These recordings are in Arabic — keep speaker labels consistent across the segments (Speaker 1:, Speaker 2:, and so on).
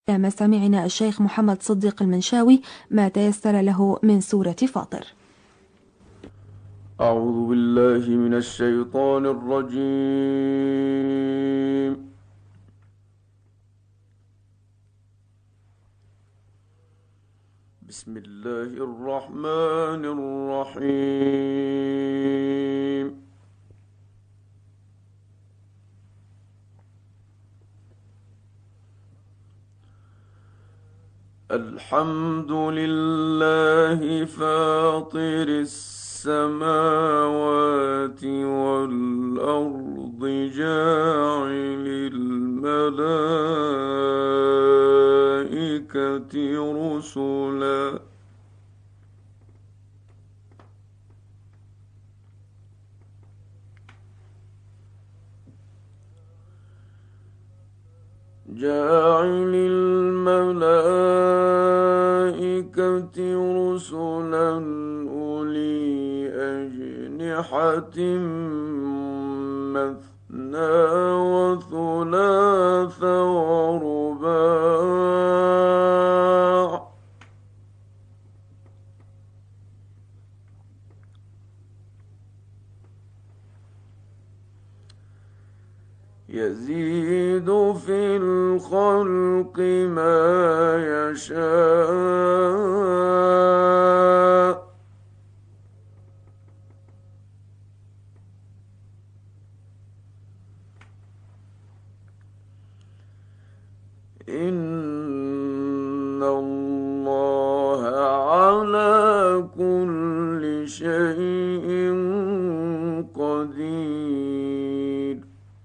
Speaker 1: مسامعنا الشيخ محمد صديق المنشاوي ما تيسر له من سورة فاطر.
Speaker 2: أعوذ بالله من الشيطان الرجيم. بسم الله الرحمن الرحيم. الحمد لله فاطر السماوات والأرض جاعل الملائكة رسلا جاعل الملائكة رسلا أولي أجنحة مثنى وثلاث ورباع يزيد في الخلق ما يشاء إن الله على كل شيء قدير.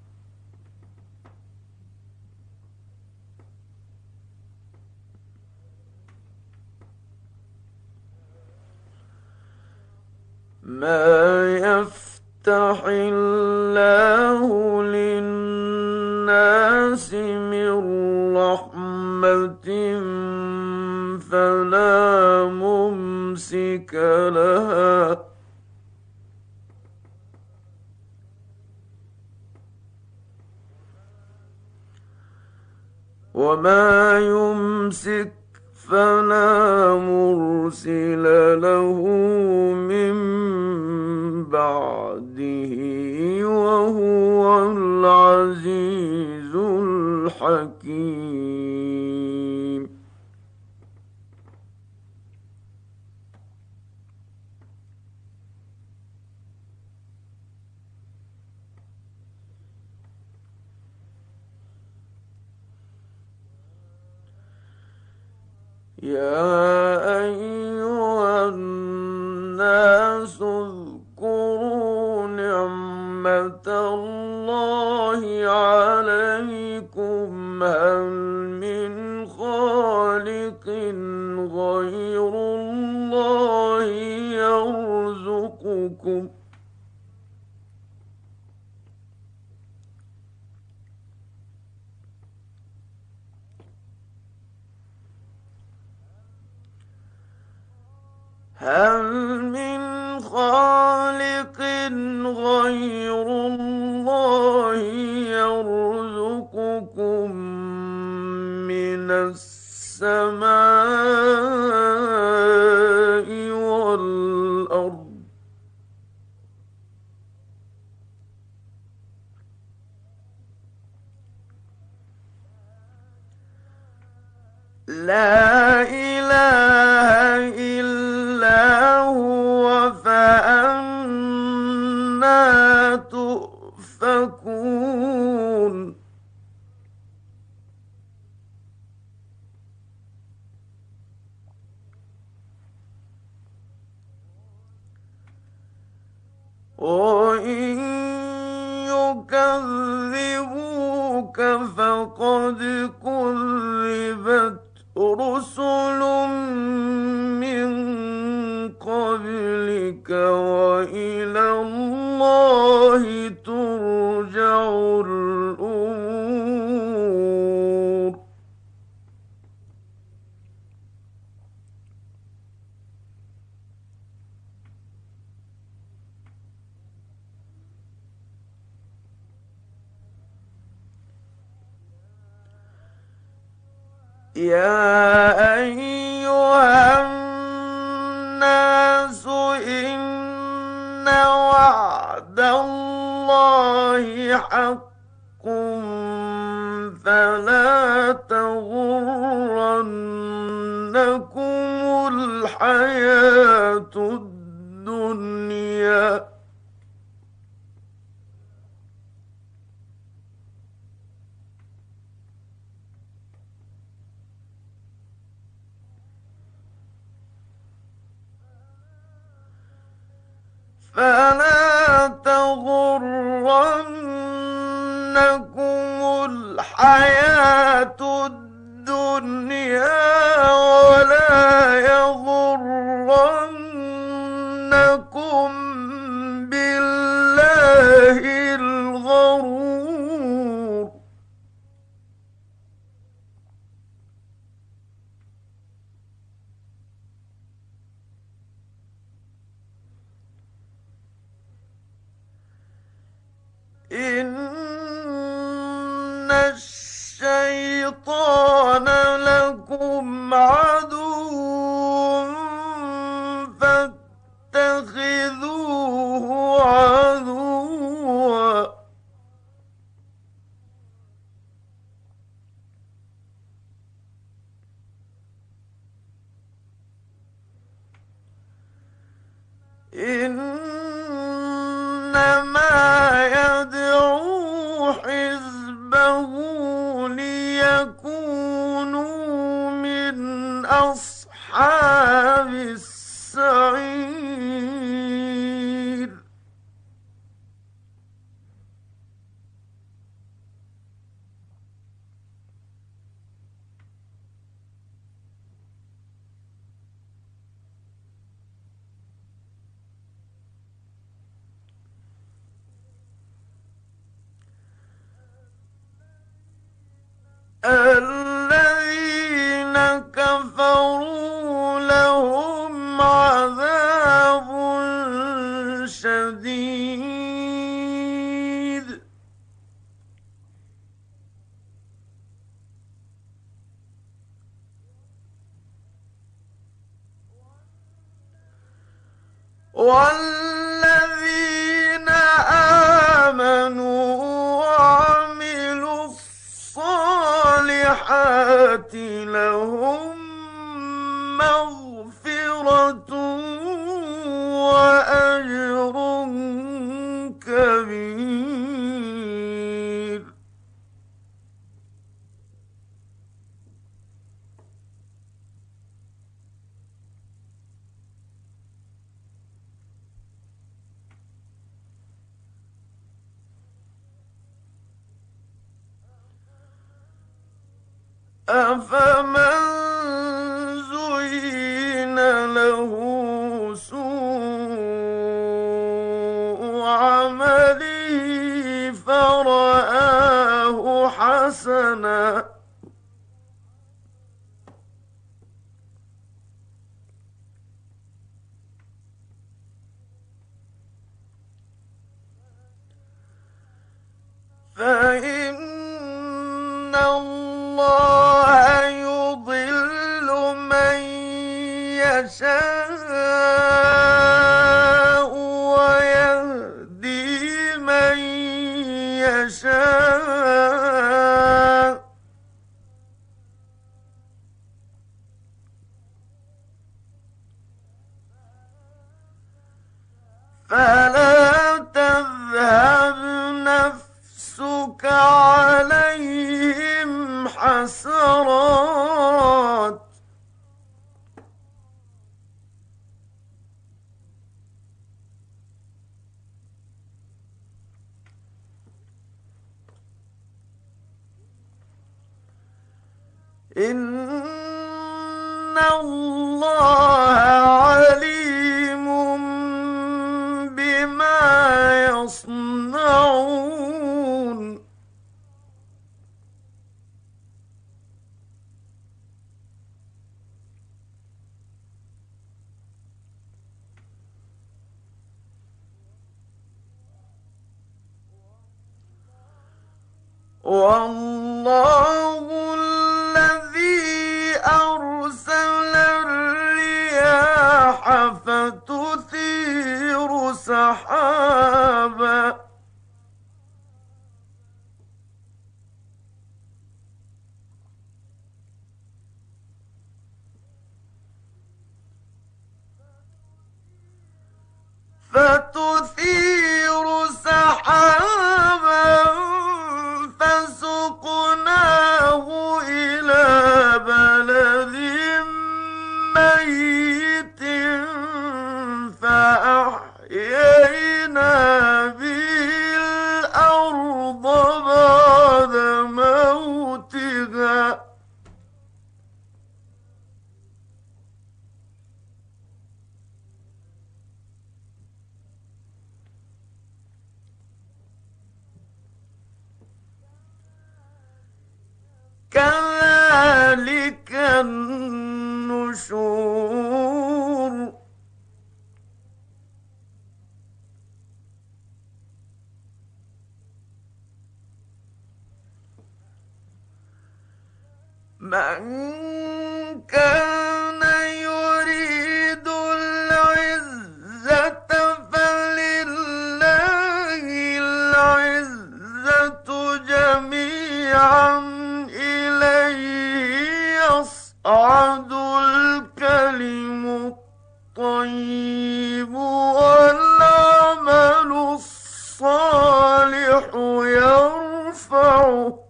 Speaker 2: ما يفتح الله للناس من رحمة فلا ممسك لها وما يمسك فلا مرسل له من بعده وهو العزيز الحكيم. يا أيها الناس اذكروا نعمة الله عليكم هل من خالق غير الله يرزقكم هل من خالق غير الله يرزقكم من السماء والأرض لا إله إلا هو فأنا تؤفكون وإن يكذبوك فقد كذبت رسل من قبلك وإلى الله ترجع الأمور. يا أيها الناس إن وعد الله حق فلا تغرنكم الحياة الدنيا فلا تغرنكم الحياة الدنيا ولا يغرنكم بالله الغرور إن الشيطان لكم عدو فاتخذوه عدوا إنما يدعو حزبه ليكونوا من أصحاب السعير الذين كفروا لهم عذاب شديد والذين آمنوا وعملوا الصالحات لهم مغفرة وأجر كبير أفمن زين له سوء عمله فرآه حسنا فإن الله يضل من يشاء ويهدي من يشاء فلا تذهب نفسك عليهم حسرات إن الله عليم بما يصنعون والله الذي فتثير سحابا فسقناه إلى بلد ميت فأحيينا به الأرض بعد موتها كذلك النشور من كان يريد العزة فلله العزة جميعا إليه يصعد الكلم الطيب والعمل الصالح يرفعه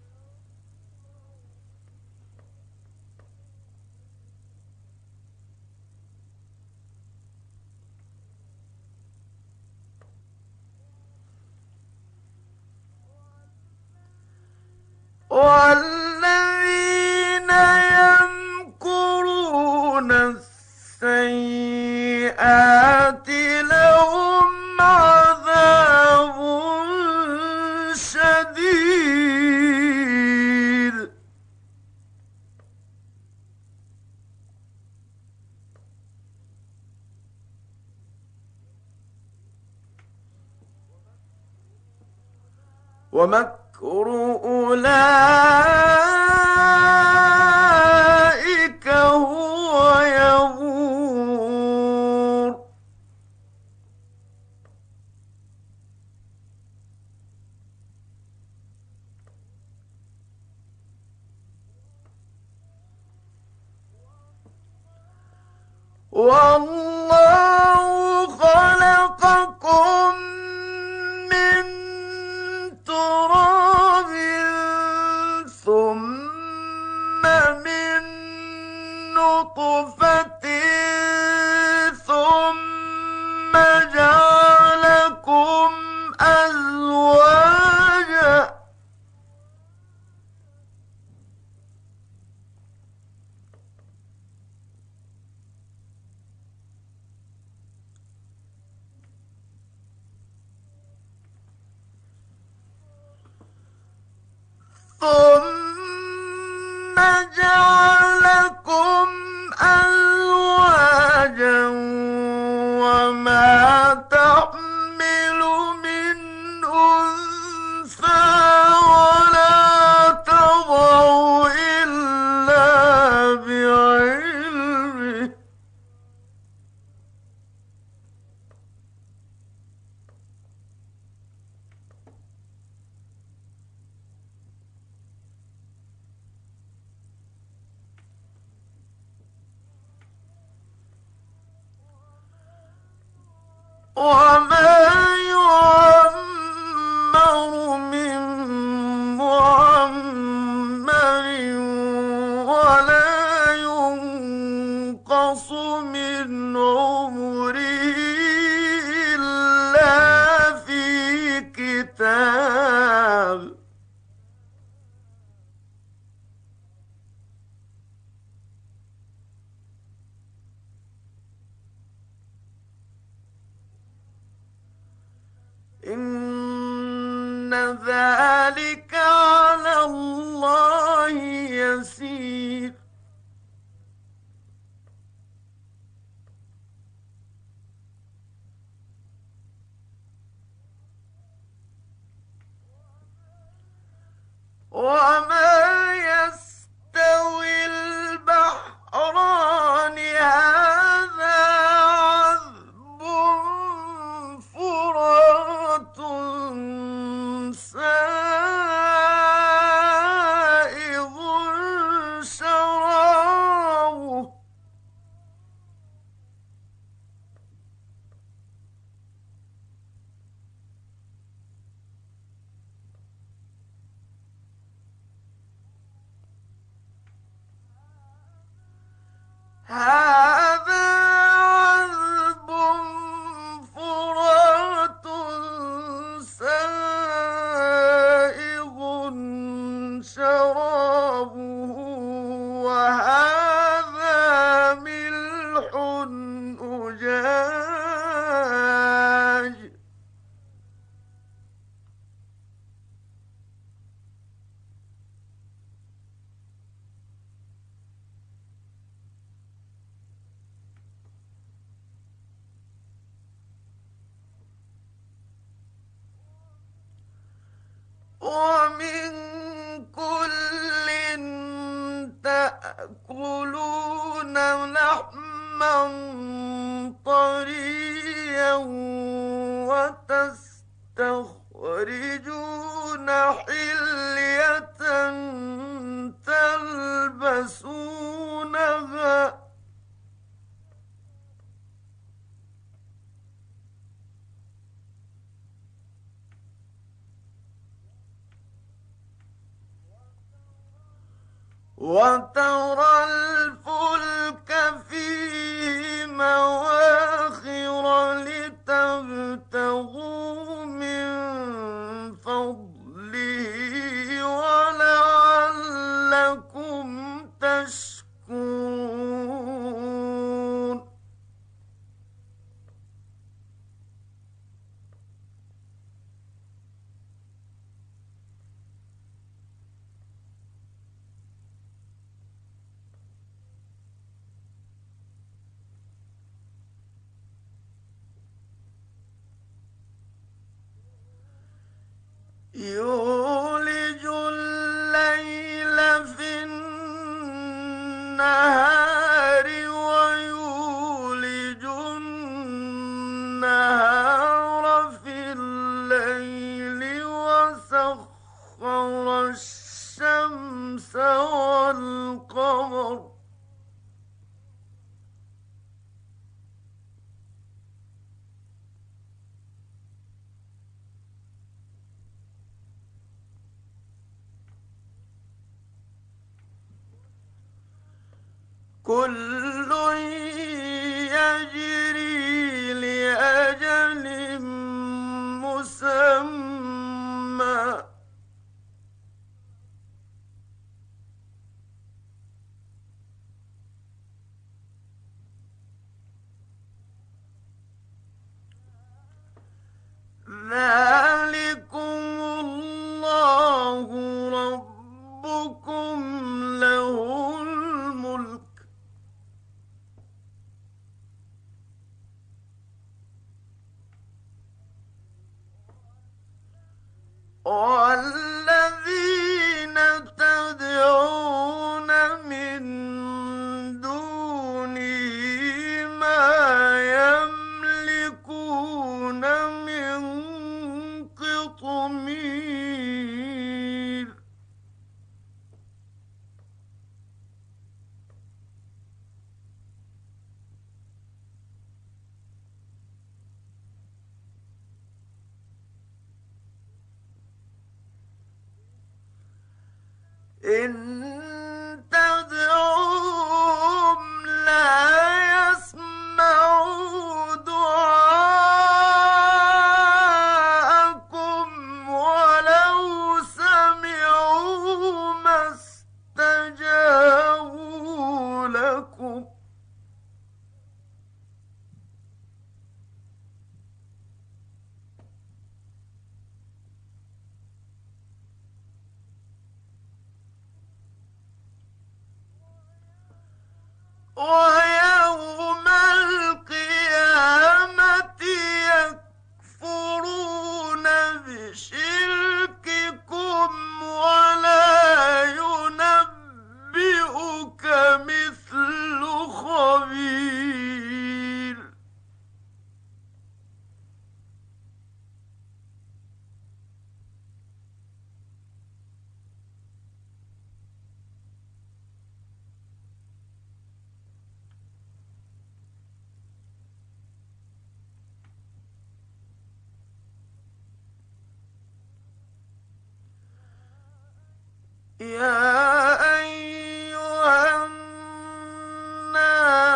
Speaker 2: والذين يمكرون السيئات لهم عذاب شديد ومكر أولئك هو يبور والله خلقكم من تراب ثم من نطفة ثم جعلكم أزواجا ثم جعلكم أزواجا وما تحمل من أنثى ولا تضع إلا بعلمه وما يعمر من معمر ولا ينقص من عمره إلا في كتاب إن ذلك على الله يسير وما يستوي البحران هذا عذب فرات سائغ هذا عذب فرات سائغ شرابه وهذا ملح أجاج. ومن كل تأكلون لحما طريا وتستخرجون حلية تلبسونها وترى الفلك فيه مواخر لتبتغوا من فضله ولعلكم تشكرون. يولج الليل في النهار ويولج النهار في الليل وسخر الشمس والقمر كل يجري لأجل مسمى ذلكم الله ربكم له الملك والذين تدعون من دونه ما يملكون من قطمير. إن تدعوهم لا يسمعوا دعاءكم ولو سمعوا ما استجابوا لكم ويوم القيامة يكفرون بشرككم ولا ينبئك مثل خبير. يا أيها الناس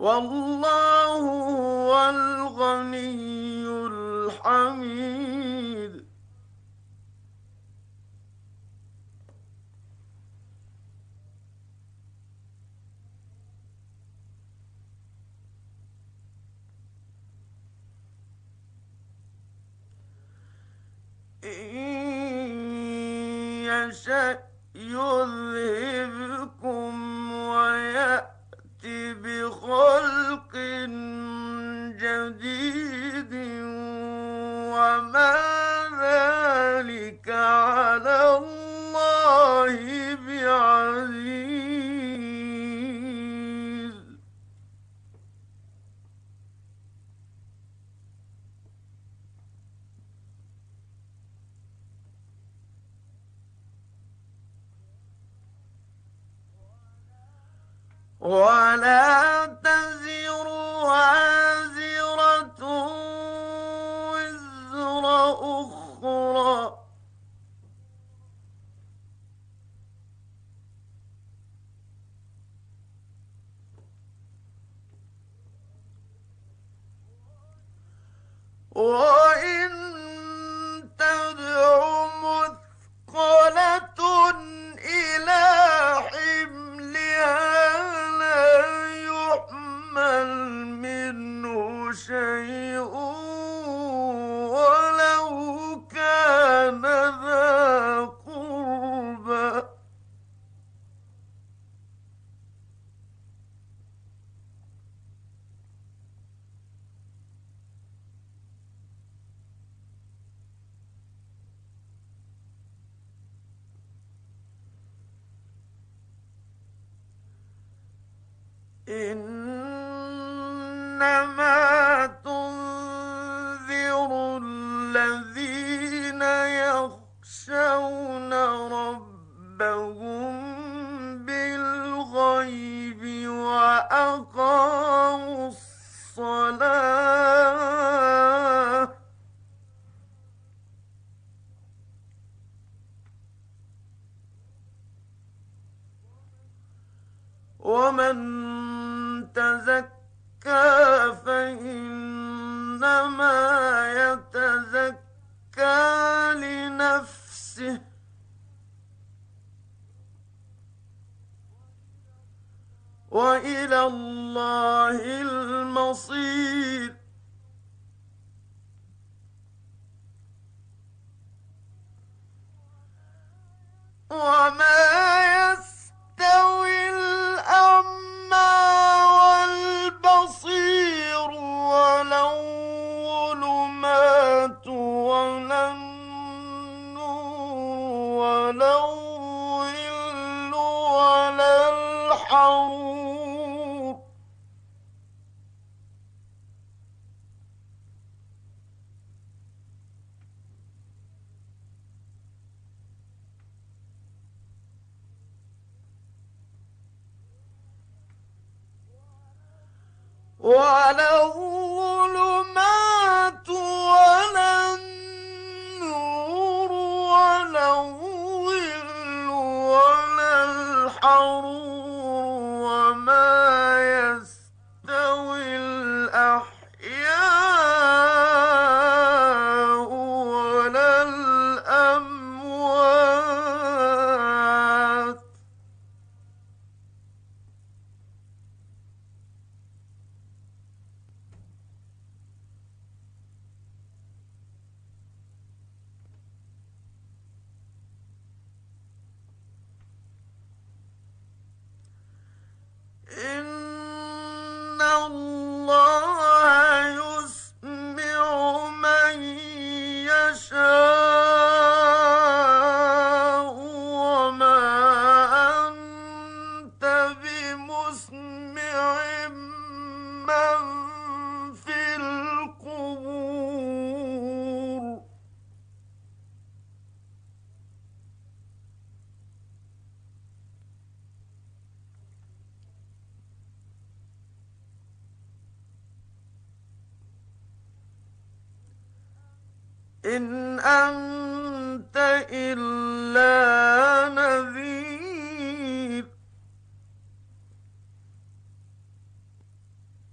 Speaker 2: والله هو الغني الحميد. إن يشأ يذهبكم ويأت بخلق جديد وما ذلك على الله بعزيز. ولا تزر وازرة وزر أخرى وإن تدع مثقلة إلى حملها لا يحمل منه شيء ولو كان ذا قربى. إنما تنذر الذين يخشون ربهم بالغيب وأقاموا الصلاة ومن تزكى فإنما يتزكى لنفسه وإلى الله المصير. وما يستوي الأعمى والبصير ولا الظلمات ولا النور ولا الظل ولا الحرور. ولا الظلمات ولا النور ولا الظل ولا الحرور وما يستوي الأحياء ولا الأموات. إن الله يسمع من يشاء وما أنت بمسمع من في القبور. إن أنت إلا نذير.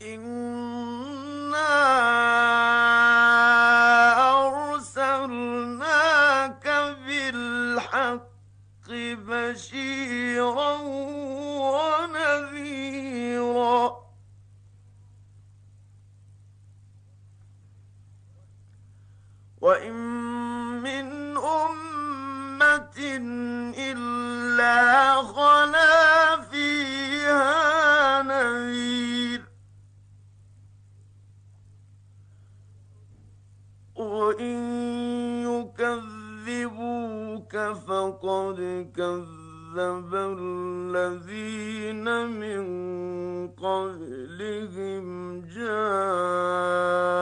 Speaker 2: إنا أرسلناك بالحق بشيرا ونذيرا وإن من أمة إلا خلا فيها نذير وإن يكذبوك فقد كذب الذين من قبلهم جاءوا